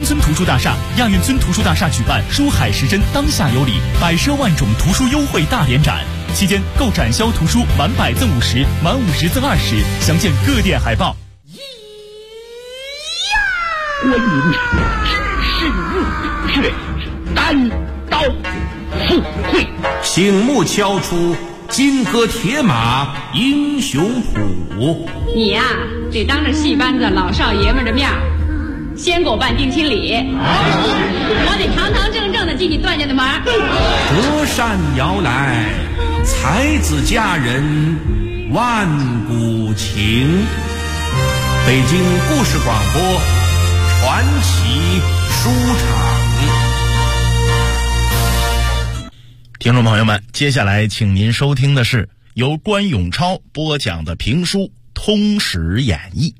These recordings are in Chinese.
村图书大厦，亚运村图书大厦举办书海时针当下有礼，百奢万种图书优惠大联展，期间购展销图书满100赠50，满50赠20，详见各店海报。 观音只是入却单刀赴会， 醒目敲出金戈铁马英雄谱。 你呀，得当着戏班子老少爷们的面先给我办定亲礼，我得堂堂正正的进你段家的门。 折扇摇来，才子佳人万古情。北京故事广播传奇书场。 听众朋友们，接下来请您收听的是由关永超播讲的评书《通史演义》。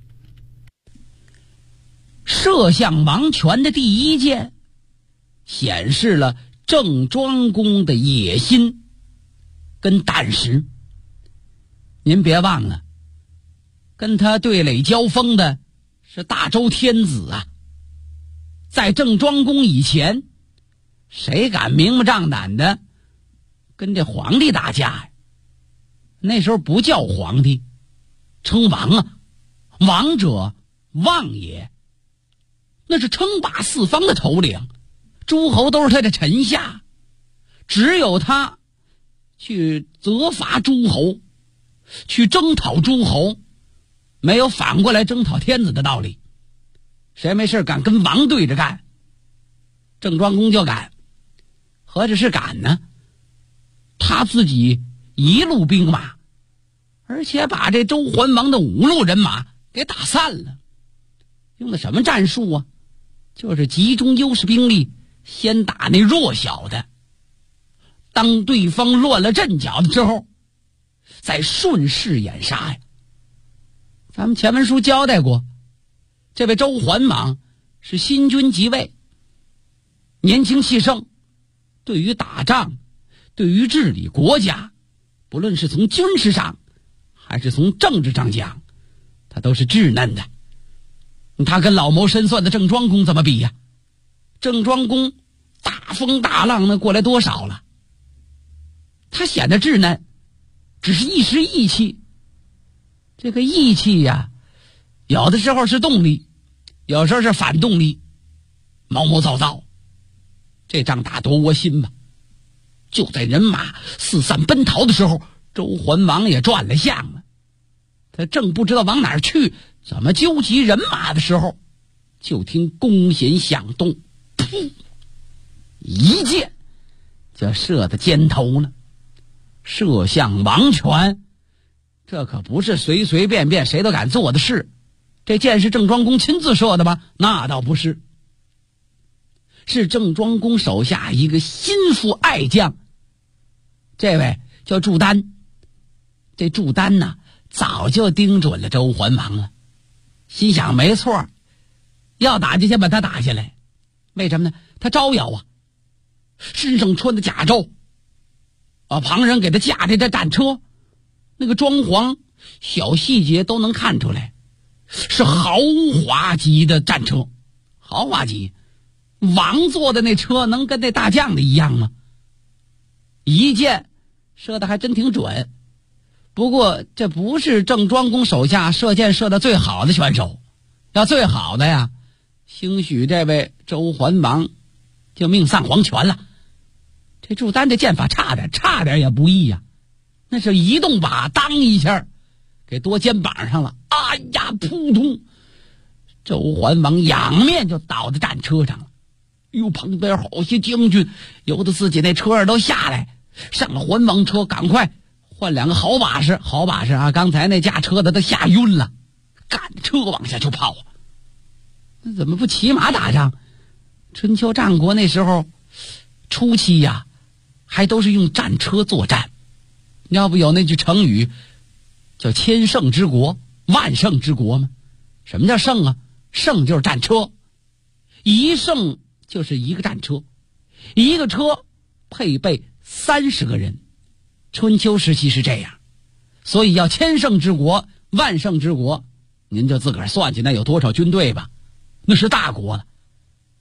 射向王权的第一箭，显示了郑庄公的野心跟胆识。您别忘了，跟他对垒交锋的是大周天子啊。在郑庄公以前，谁敢明目张胆的跟这皇帝打架呀？那时候不叫皇帝，称王啊，王者望也。那是称霸四方的头领，诸侯都是他的臣下，只有他去责罚诸侯，去征讨诸侯，没有反过来征讨天子的道理。谁没事敢跟王对着干，郑庄公就敢。何止是敢呢，他自己一路兵马，而且把这周桓王的5路人马给打散了。用的什么战术啊？就是集中优势兵力，先打那弱小的，当对方乱了阵脚的之后，再顺势掩杀呀。咱们前文书交代过，这位周桓王是新君即位，年轻气盛，对于打仗，对于治理国家，不论是从军事上还是从政治上讲，他都是稚嫩的。他跟老谋深算的郑庄公怎么比呀？郑庄公大风大浪的过来多少了？他显得稚嫩，只是一时义气。这个义气呀，有的时候是动力，有时候是反动力，毛毛躁躁。这仗打多窝心吧。就在人马四散奔逃的时候，周桓王也转了向了。他正不知道往哪儿去，怎么纠集人马的时候，就听弓弦响动，噗，一箭就射到肩头了，射向王权。这可不是随随便便谁都敢做的事。这箭是郑庄公亲自射的吗？那倒不是，是郑庄公手下一个心腹爱将，这位叫祝丹。这祝丹呢，早就盯准了周桓王了，心想没错，要打就先把他打下来。为什么呢？他招摇啊，身上穿的甲胄啊，旁人给他驾这战车，那个装潢小细节都能看出来，是豪华级的战车。豪华级，王坐的那车能跟那大将的一样吗？一箭射的还真挺准。不过这不是郑庄公手下射箭射的最好的选手，要最好的呀，兴许这位周桓王就命丧黄泉了。这祝丹这箭法差点也不易呀，那是移动把当一下给多肩膀上了，哎呀，扑通，周桓王仰面就倒在战车上了。哟，旁边好些将军由得自己那车儿都下来，上了桓王车，赶快换2个好把式啊！刚才那驾车的都吓晕了，赶车往下就跑。那怎么不骑马打仗？春秋战国那时候初期呀，还都是用战车作战。要不有那句成语叫千乘之国，万乘之国吗？什么叫乘啊？乘就是战车，一乘就是一个战车，一个车配备30个人。春秋时期是这样，所以要千乘之国，万乘之国，您就自个儿算计那有多少军队吧，那是大国了。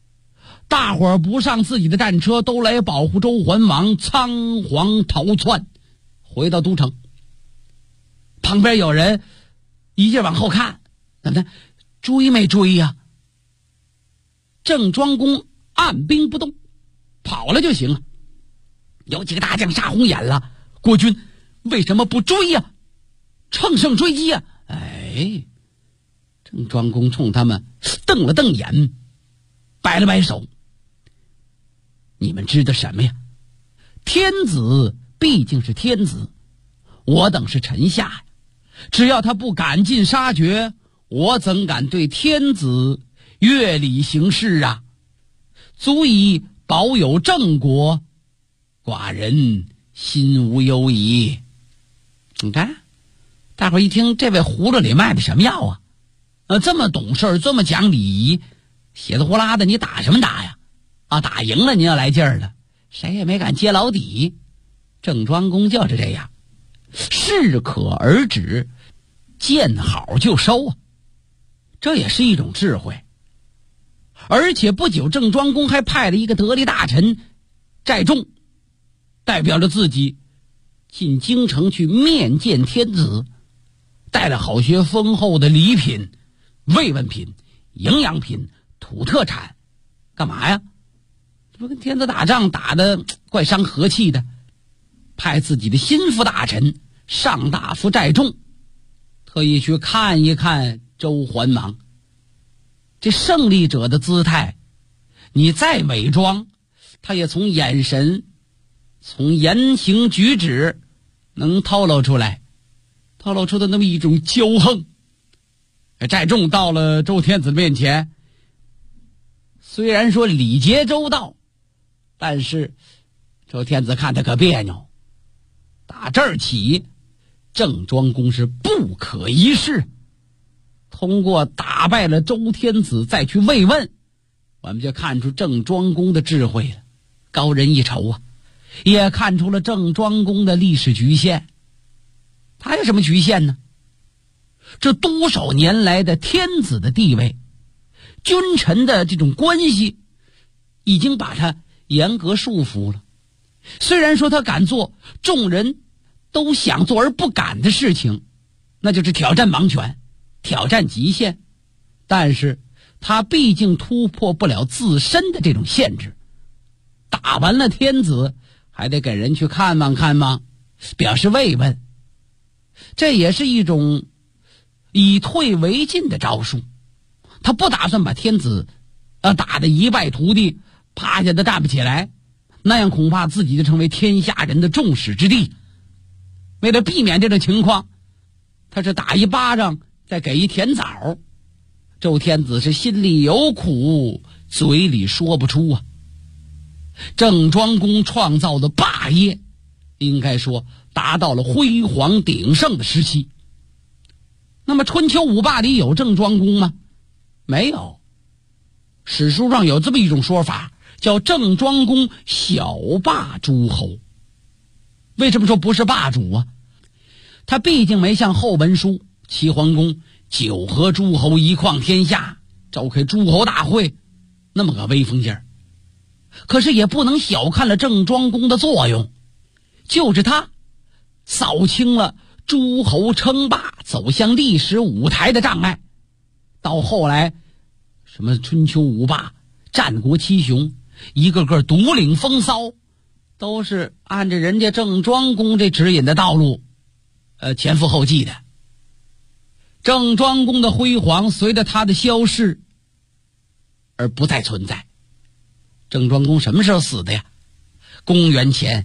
大伙儿不上自己的战车，都来保护周桓王，仓皇逃窜，回到都城。旁边有人一劲往后看，怎么的？追没追呀？郑庄公按兵不动，跑了就行了。有几个大将杀红眼了，国君为什么不追呀？乘胜追击呀！哎，郑庄公冲他们瞪了瞪眼，摆了摆手。你们知道什么呀？天子毕竟是天子，我等是臣下呀。只要他不赶尽杀绝，我怎敢对天子越礼行事啊？足以保有郑国，寡人心无忧矣。你看，大伙儿一听，这位葫芦里卖的什么药啊？这么懂事，这么讲礼仪，血的呼啦的，你打什么打呀？打赢了你要来劲儿了，谁也没敢揭老底。郑庄公就是这样，适可而止，见好就收啊，这也是一种智慧。而且不久，郑庄公还派了一个得力大臣寨仲，代表着自己进京城去面见天子，带了好些丰厚的礼品、慰问品、营养品、土特产，干嘛呀？这不跟天子打仗打得怪伤和气的，派自己的心腹大臣上大夫寨仲，特意去看一看周桓王。这胜利者的姿态，你再伪装，他也从眼神、从言行举止能透露出来，透露出的那么一种骄横。寨仲到了周天子面前，虽然说礼节周到，但是周天子看他可别扭。打这儿起，郑庄公是不可一世。通过打败了周天子再去慰问，我们就看出郑庄公的智慧了，高人一筹啊！也看出了郑庄公的历史局限。他有什么局限呢？这多少年来的天子的地位，君臣的这种关系，已经把他严格束缚了。虽然说他敢做众人都想做而不敢的事情，那就是挑战王权，挑战极限，但是他毕竟突破不了自身的这种限制。打完了天子，还得给人去看望看望，表示慰问，这也是一种以退为进的招数。他不打算把天子打得一败涂地，趴下的站不起来，那样恐怕自己就成为天下人的众矢之的。为了避免这种情况，他是打一巴掌再给一甜枣。周天子是心里有苦，嘴里说不出啊。郑庄公创造的霸业，应该说达到了辉煌鼎盛的时期。那么春秋五霸里有郑庄公吗？没有。史书上有这么一种说法，叫郑庄公小霸诸侯。为什么说不是霸主啊？他毕竟没像后文书齐桓公九合诸侯一匡天下，召开诸侯大会那么个威风劲儿。可是也不能小看了郑庄公的作用，就是他扫清了诸侯称霸走向历史舞台的障碍。到后来什么春秋五霸、战国七雄，一个个独领风骚，都是按着人家郑庄公这指引的道路前赴后继的。郑庄公的辉煌随着他的消逝而不再存在。郑庄公什么时候死的呀？公元前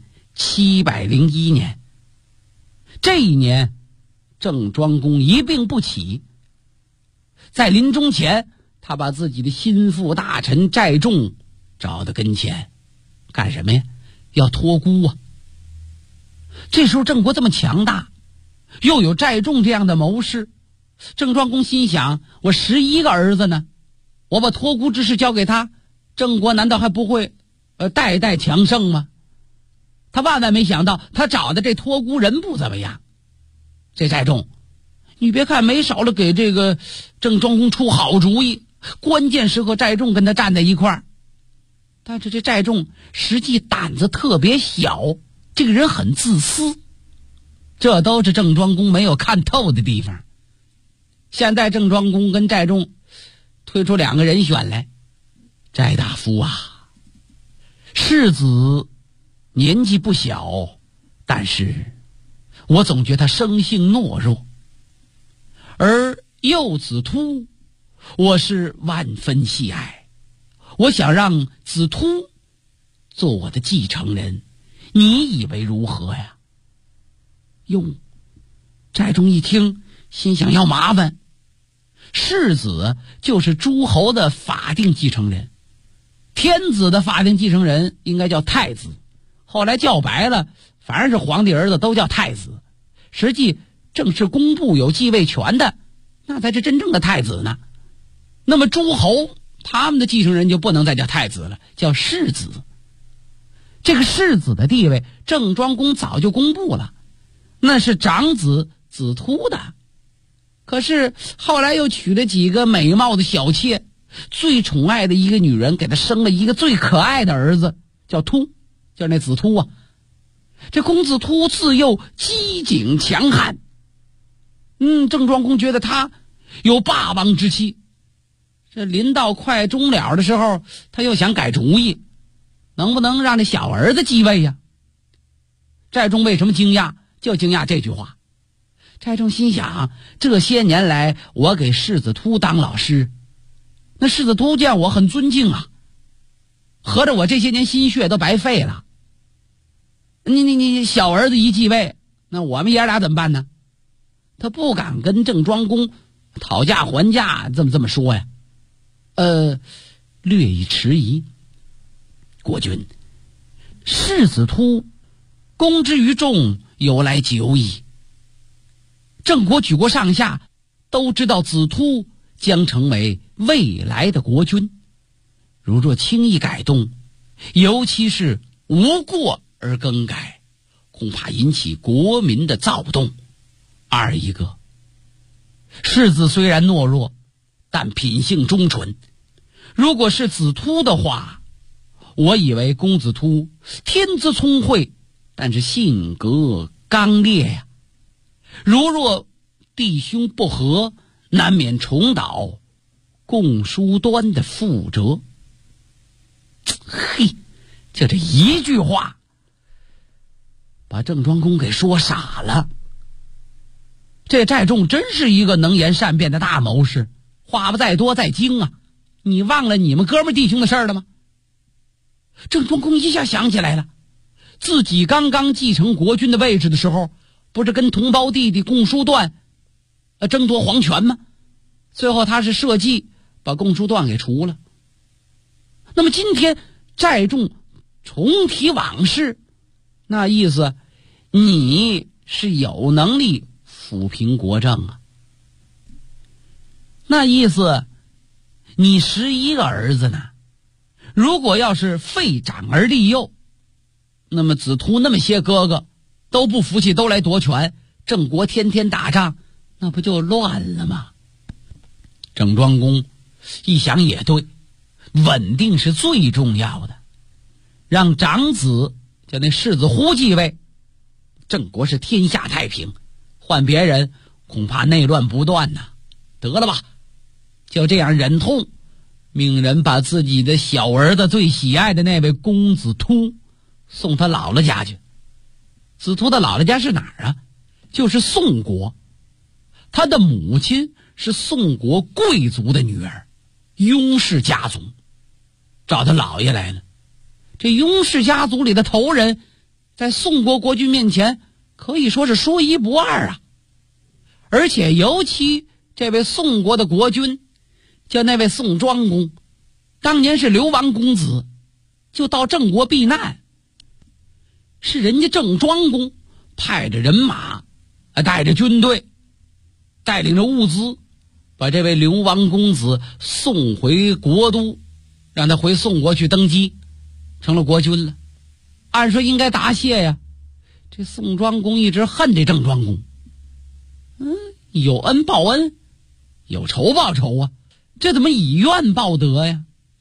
701年。这一年郑庄公一病不起，在临终前，他把自己的心腹大臣寨仲找到跟前，干什么呀？要托孤啊。这时候郑国这么强大，又有寨仲这样的谋士，郑庄公心想，我11个儿子呢，我把托孤之事交给他，郑国难道还不会代代强盛吗？他万万没想到，他找的这托孤人不怎么样。这寨仲，你别看没少了给这个郑庄公出好主意，关键时刻寨仲跟他站在一块儿。 但是这寨众实际胆子特别小，这个人很自私，这都是郑庄公没有看透的地方。现在郑庄公跟寨众推出2个人选来，寨大夫啊，世子年纪不小，但是我总觉得他生性懦弱，而幼子突我是万分喜爱，我想让子突做我的继承人，你以为如何呀？哟，寨众一听，心想要麻烦。世子就是诸侯的法定继承人，天子的法定继承人应该叫太子，后来叫白了，反正是皇帝儿子都叫太子。实际正式公布有继位权的，那才是真正的太子呢。那么诸侯他们的继承人就不能再叫太子了，叫世子。这个世子的地位，郑庄公早就公布了，那是长子子突的。可是后来又娶了几个美貌的小妾，最宠爱的一个女人给他生了一个最可爱的儿子，叫突，叫那子突啊。这公子突自幼机警强悍，郑庄公觉得他有霸王之气。这临到快终了的时候，他又想改主意，能不能让这小儿子继位呀？寨众为什么惊讶？就惊讶这句话。寨众心想，这些年来我给世子突当老师，那世子突见我很尊敬啊，合着我这些年心血都白费了。你小儿子一继位，那我们爷俩怎么办呢？他不敢跟郑庄公讨价还价，这么说呀。略一迟疑。国君，世子突公之于众，由来久矣。郑国举国上下都知道子突将成为未来的国君，如若轻易改动，尤其是无过而更改，恐怕引起国民的躁动。二一个，世子虽然懦弱，但品性忠纯，如果是子突的话，我以为公子突天资聪慧，但是性格刚烈呀。如若弟兄不和，难免重蹈共叔端的覆辙。嘿，就这一句话把郑庄公给说傻了。这寨众真是一个能言善辩的大谋士，话不在多在精啊！你忘了你们哥们弟兄的事儿了吗？郑庄公一下想起来了，自己刚刚继承国君的位置的时候，不是跟同胞弟弟共叔段争夺皇权吗？最后他是设计把共叔段给除了。那么今天寨众重提往事，那意思你是有能力抚平国政啊。那意思你11个儿子呢，如果要是废长而立幼，那么子突那么些哥哥都不服气，都来夺权，郑国天天打仗，那不就乱了吗？郑庄公一想也对，稳定是最重要的，让长子叫那世子忽继位，郑国是天下太平，换别人恐怕内乱不断呐。得了吧，就这样忍痛命人把自己的小儿子最喜爱的那位公子突送他姥姥家去。子突的姥姥家是哪儿啊？就是宋国，他的母亲是宋国贵族的女儿，雍氏家族，找他姥爷来了。这雍氏家族里的头人，在宋国国君面前可以说是说一不二啊。而且尤其这位宋国的国君叫那位宋庄公，当年是流亡公子，就到郑国避难，是人家郑庄公派着人马带着军队，带领着物资，把这位流亡公子送回国都，让他回宋国去登基，成了国君了。按说应该答谢呀，这宋庄公一直恨这郑庄公，有恩报恩，有仇报仇啊，这怎么以怨报德呀？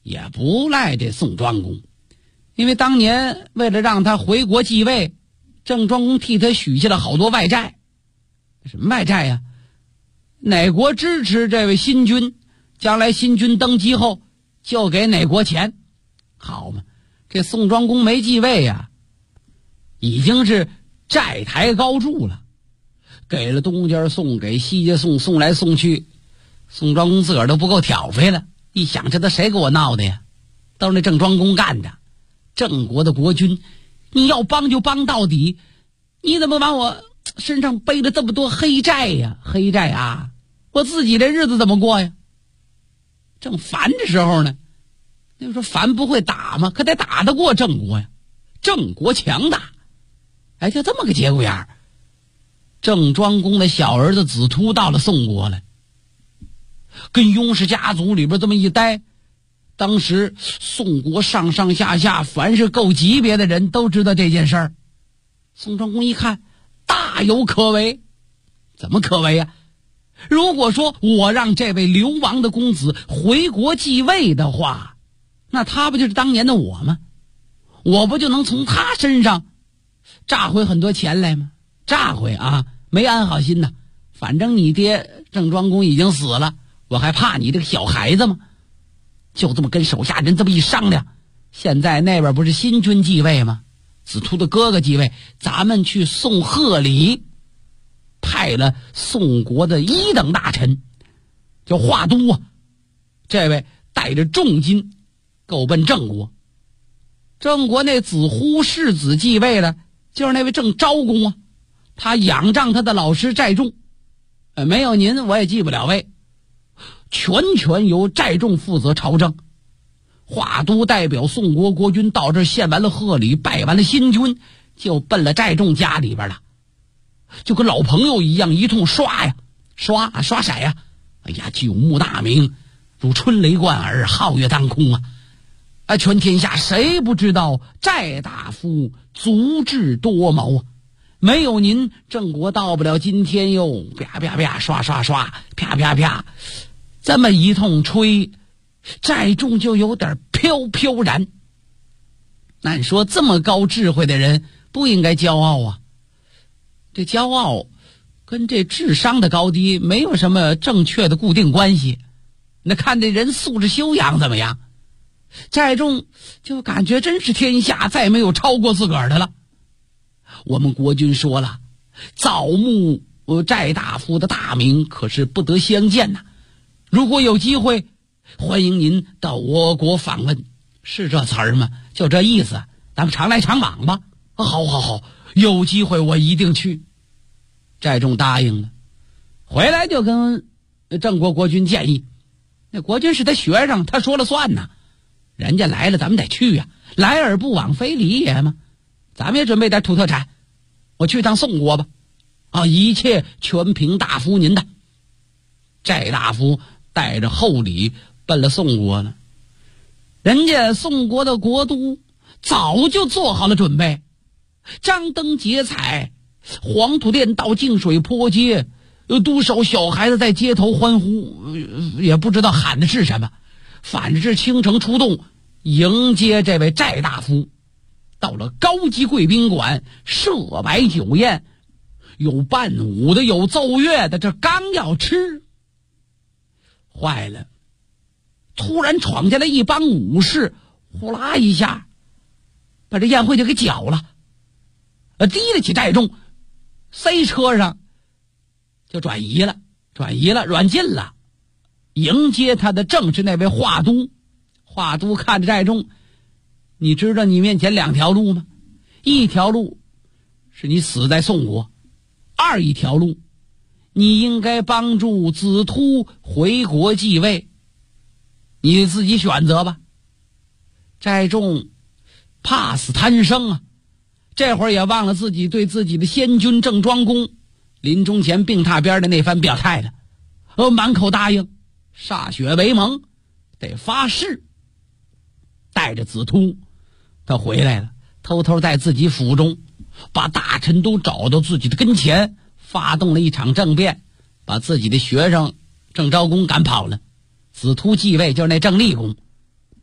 也不赖这宋庄公，因为当年为了让他回国继位，郑庄公替他许下了好多外债。什么外债呀？哪国支持这位新君，将来新君登基后就给哪国钱。好嘛，这宋庄公没继位呀，已经是债台高筑了，给了东家送，给西家送，送来送去，宋庄公自个儿都不够挑费了。一想，这都谁给我闹的呀？都是那郑庄公干的。郑国的国君，你要帮就帮到底，你怎么往我身上背了这么多黑债呀？黑债啊，我自己这日子怎么过呀？正烦的时候呢，那说烦不会打吗？可得打得过郑国呀，郑国强大。哎，就这么个节骨眼儿，郑庄公的小儿子子突到了宋国来，跟雍氏家族里边这么一待，当时宋国上上下下凡是够级别的人都知道这件事儿。宋庄公一看，大有可为。怎么可为啊？如果说我让这位流亡的公子回国继位的话，那他不就是当年的我吗？我不就能从他身上榨回很多钱来吗？榨回啊，没安好心呐。反正你爹郑庄公已经死了，我还怕你这个小孩子吗？就这么跟手下人这么一商量，现在那边不是新君继位吗？子突的哥哥继位，咱们去送贺礼。派了宋国的一等大臣叫华都啊，这位带着重金够奔郑国。郑国那子忽世子继位了，就是那位郑昭公啊，他仰仗他的老师寨仲，没有您我也继不了位，全权由寨仲负责朝政。华都代表宋国国君到这献完了贺礼，拜完了新君，就奔了寨仲家里边了，就跟老朋友一样，一通刷呀，刷色呀。哎呀，九牧大名，如春雷贯耳，皓月当空啊！全天下谁不知道寨大夫足智多谋啊？没有您，郑国到不了今天哟！啪啪啪，刷，啪啪啪，这么一通吹，寨众就有点飘飘然。那你说这么高智慧的人不应该骄傲啊？这骄傲跟这智商的高低没有什么正确的固定关系，那看这人素质修养怎么样。寨众就感觉真是天下再没有超过自个儿的了。我们国君说了，早慕寨大夫的大名，可是不得相见呐。如果有机会，欢迎您到我国访问，是这词儿吗？就这意思，咱们常来常往吧。好，有机会我一定去。寨众答应了，回来就跟郑国国君建议，那国君是他学生，他说了算呐。人家来了，咱们得去呀，来而不往非礼也嘛。咱们也准备点土特产，我去趟宋国吧。一切全凭大夫您的。寨大夫带着厚礼奔了宋国呢。人家宋国的国都早就做好了准备，张灯结彩，黄土店到净水坡街，多少小孩子在街头欢呼，也不知道喊的是什么，反正是倾城出动迎接这位寨大夫。到了高级贵宾馆，设摆酒宴，有伴舞的，有奏乐的，这刚要吃，坏了，突然闯进来一帮武士，呼啦一下把这宴会就给搅了，提了起寨众，塞车上就转移了，软禁了。迎接他的正是那位华都。华都看着寨众，你知道你面前两条路吗？一条路是你死在宋国，一条路你应该帮助子突回国继位，你自己选择吧。寨众怕死贪生啊，这会儿也忘了自己对自己的先君郑庄公临终前病榻边的那番表态了，满口答应，歃血为盟，得发誓。带着子突他回来了，偷偷在自己府中把大臣都找到自己的跟前，发动了一场政变，把自己的学生郑昭公赶跑了。子突继位就是那郑厉公。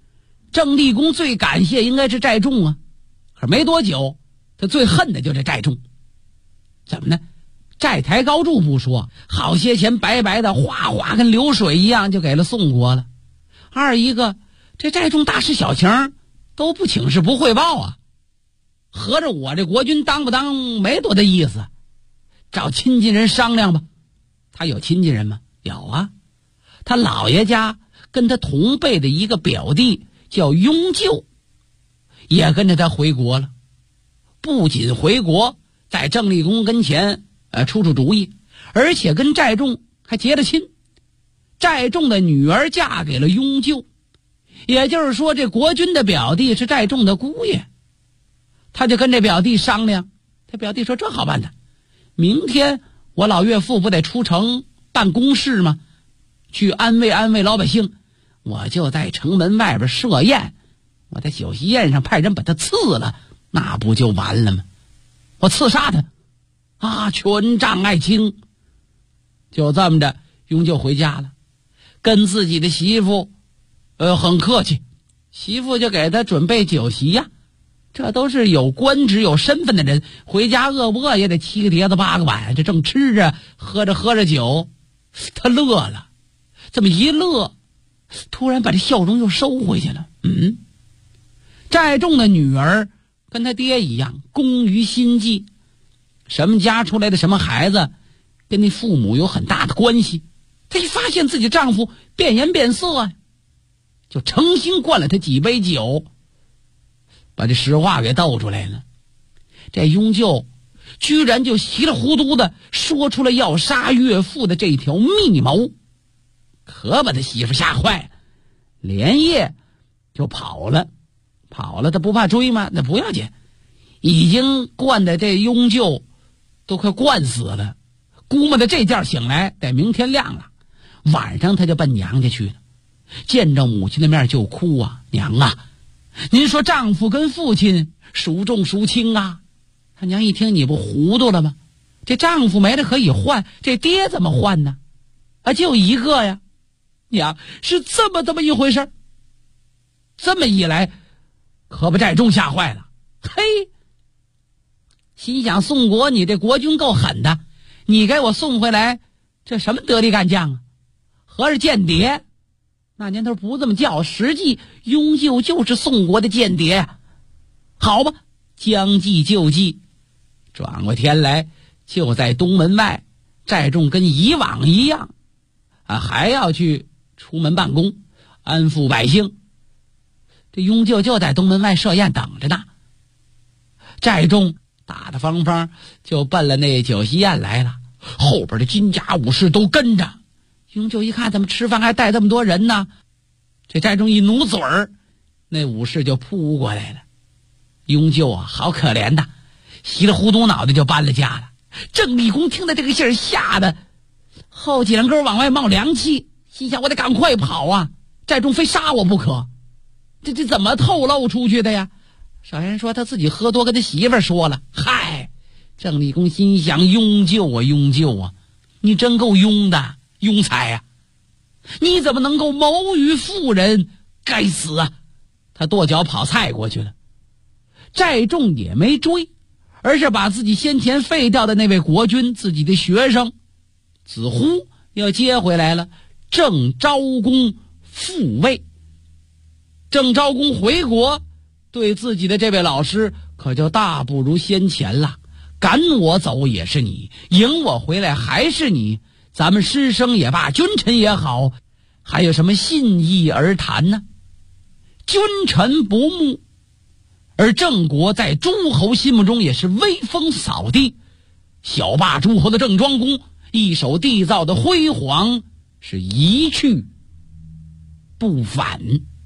郑立功最感谢应该是寨众啊，可没多久他最恨的就是寨众。怎么呢？寨台高筑不说，好些钱白白的哗哗跟流水一样就给了宋国了。二一个，这寨众大事小情都不请示不汇报啊，合着我这国君当不当没多大意思，找亲近人商量吧。他有亲近人吗？有啊，他姥爷家跟他同辈的一个表弟叫雍舅，也跟着他回国了。不仅回国在郑立功跟前出主意，而且跟寨众还结了亲。寨众的女儿嫁给了雍舅，也就是说这国君的表弟是寨众的姑爷。他就跟这表弟商量，他表弟说这好办的，明天我老岳父不得出城办公事吗？去安慰安慰老百姓，我就在城门外边设宴，我在酒席宴上派人把他刺了，那不就完了吗？我刺杀他啊，权杖爱卿。就这么着，雍舅回家了，跟自己的媳妇很客气，媳妇就给他准备酒席呀。这都是有官职有身份的人，回家饿不饿也得7个碟子8个碗，这正吃着喝着酒，他乐了。这么一乐，突然把这笑容又收回去了。寨众的女儿跟他爹一样工于心计，什么家出来的什么孩子跟那父母有很大的关系。她一发现自己丈夫变颜变色，就诚心灌了他几杯酒，把这实话给斗出来了。这雍舅居然就稀里糊涂的说出了要杀岳父的这条密谋，可把他媳妇吓坏了，连夜就跑了。他不怕追吗？那不要紧，已经灌的这雍舅都快灌死了，估摸着这觉醒来得明天亮了。晚上他就奔娘家去了，见着母亲的面就哭啊，娘啊，您说丈夫跟父亲孰重孰轻啊？他娘一听，你不糊涂了吗？这丈夫没了可以换，这爹怎么换呢？就一个呀。娘，是这么一回事。这么一来可把寨众吓坏了，嘿，心想宋国你这国君够狠的，你给我送回来这什么得力干将啊？合着间谍。那年头不这么叫，实际雍舅就是宋国的间谍。好吧，将计就计，转过天来就在东门外，寨众跟以往一样还要去出门办公安抚百姓。这雍舅就在东门外设宴等着呢，寨众大大方方就奔了那酒席宴来了，后边的金甲武士都跟着。雍舅一看怎么吃饭还带这么多人呢，这寨众一努嘴儿，那武士就扑过来了。雍舅好可怜的，稀里糊涂脑袋就搬了家了。郑立功听到这个信儿，吓得后脊梁根往外冒凉气，心想我得赶快跑啊，寨众非杀我不可。这怎么透露出去的呀？少人说他自己喝多跟他媳妇儿说了。嗨，郑立功心想，雍舅啊，你真够庸的，庸才啊，你怎么能够谋于妇人？该死啊！他跺脚跑菜过去了。寨众也没追，而是把自己先前废掉的那位国君，自己的学生子呼又接回来了。郑昭公复位。郑昭公回国，对自己的这位老师可就大不如先前了。赶我走也是你，迎我回来还是你，咱们师生也罢，君臣也好，还有什么信义而谈呢？君臣不睦，而郑国在诸侯心目中也是威风扫地。小霸诸侯的郑庄公一手缔造的辉煌是一去不返。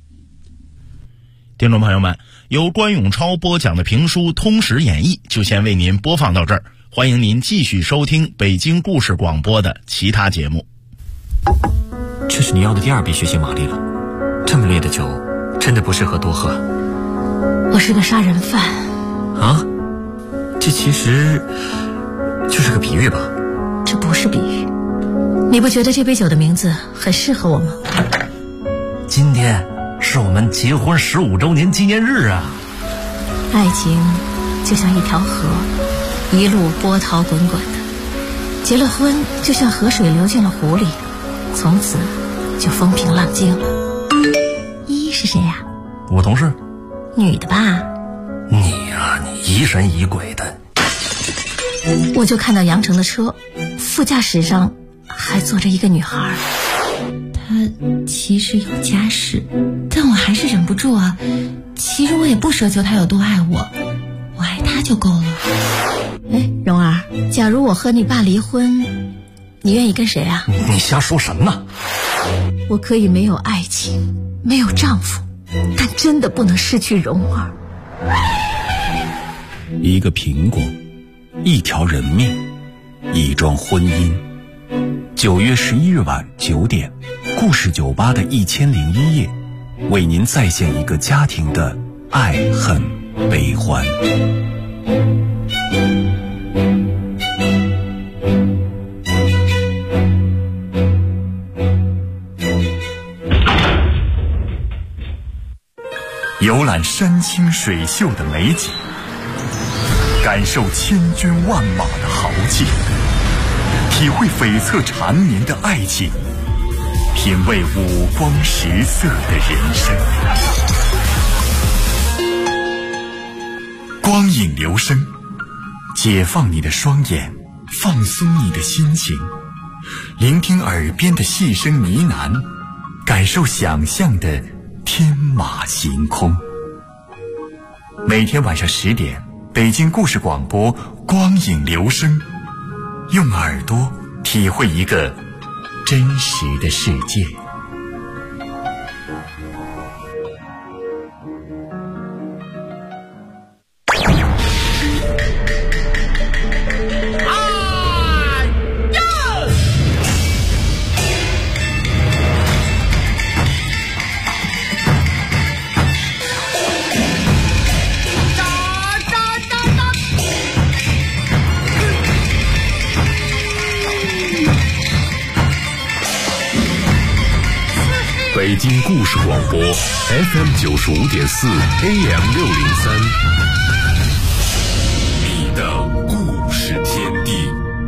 听众朋友们，由关永超播讲的评书《通史演义》就先为您播放到这儿，欢迎您继续收听北京故事广播的其他节目。 这是你要的第2笔血腥玛丽了，这么烈的酒真的不适合多喝。 我是个杀人犯啊，这其实就是个比喻吧？ 这不是比喻，你不觉得这杯酒的名字很适合我吗？ 今天是我们结婚15周年纪念日啊！ 爱情就像一条河，一路波涛滚滚的。结了婚就像河水流进了湖里，从此就风平浪静了。依依是谁呀？ 我同事。 女的吧？ 你呀，你疑神疑鬼的。 我就看到杨成的车，副驾驶上还坐着一个女孩。她其实有家室，但我还是忍不住啊。其实我也不奢求她有多爱我，我爱她就够了。哎，蓉儿，假如我和你爸离婚，你愿意跟谁啊？ 你瞎说什么呢？ 我可以没有爱情，没有丈夫，但真的不能失去蓉儿。 一个苹果，一条人命，一桩婚姻。9月11日晚9点，故事酒吧的1001夜，为您再现一个家庭的爱恨悲欢。 游览山清水秀的美景，感受千军万马的豪气，体会悱恻缠绵的爱情，品味五光十色的人生。光影留声，解放你的双眼，放松你的心情，聆听耳边的细声呢喃，感受想象的天马行空。每天晚上10点，北京故事广播光影留声，用耳朵体会一个真实的世界。 北京故事广播 FM95.4 AM603，你的故事天地。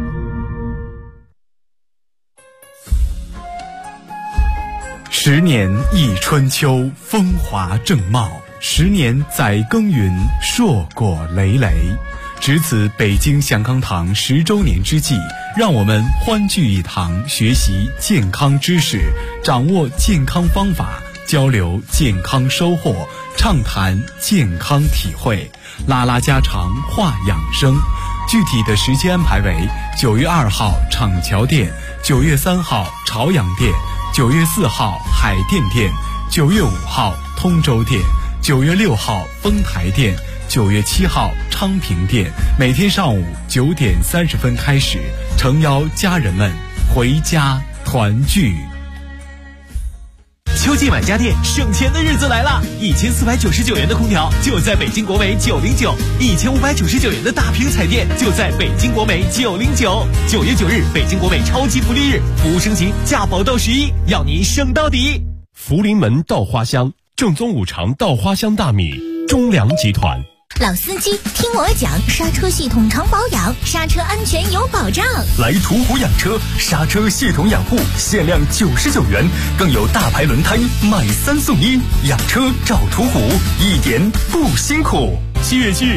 10年忆春秋，风华正茂；10年载耕耘，硕果累累。值此北京祥康堂10周年之际，让我们欢聚一堂，学习健康知识，掌握健康方法，交流健康收获，畅谈健康体会，拉拉家常，话养生。具体的时间安排为9月2号厂桥店，9月3号朝阳店，9月4号海淀店，9月5号通州店，9月6号丰台店，9月7号昌平店。每天上午9点30分开始，诚邀家人们回家团聚。 秋季买家电省钱的日子来了，1499元的空调就在北京国美909，1599元的大屏彩电就在北京国美909。9月9日，北京国美超级福利日，服务升级，价保到11，要你省到底。 福临门稻花香，正宗五常稻花香大米，中粮集团。 老司机听我讲，刹车系统常保养，刹车安全有保障。 来途虎养车，刹车系统养护限量99元，更有大牌轮胎买3送1，养车找途虎，一点不辛苦。 7月7日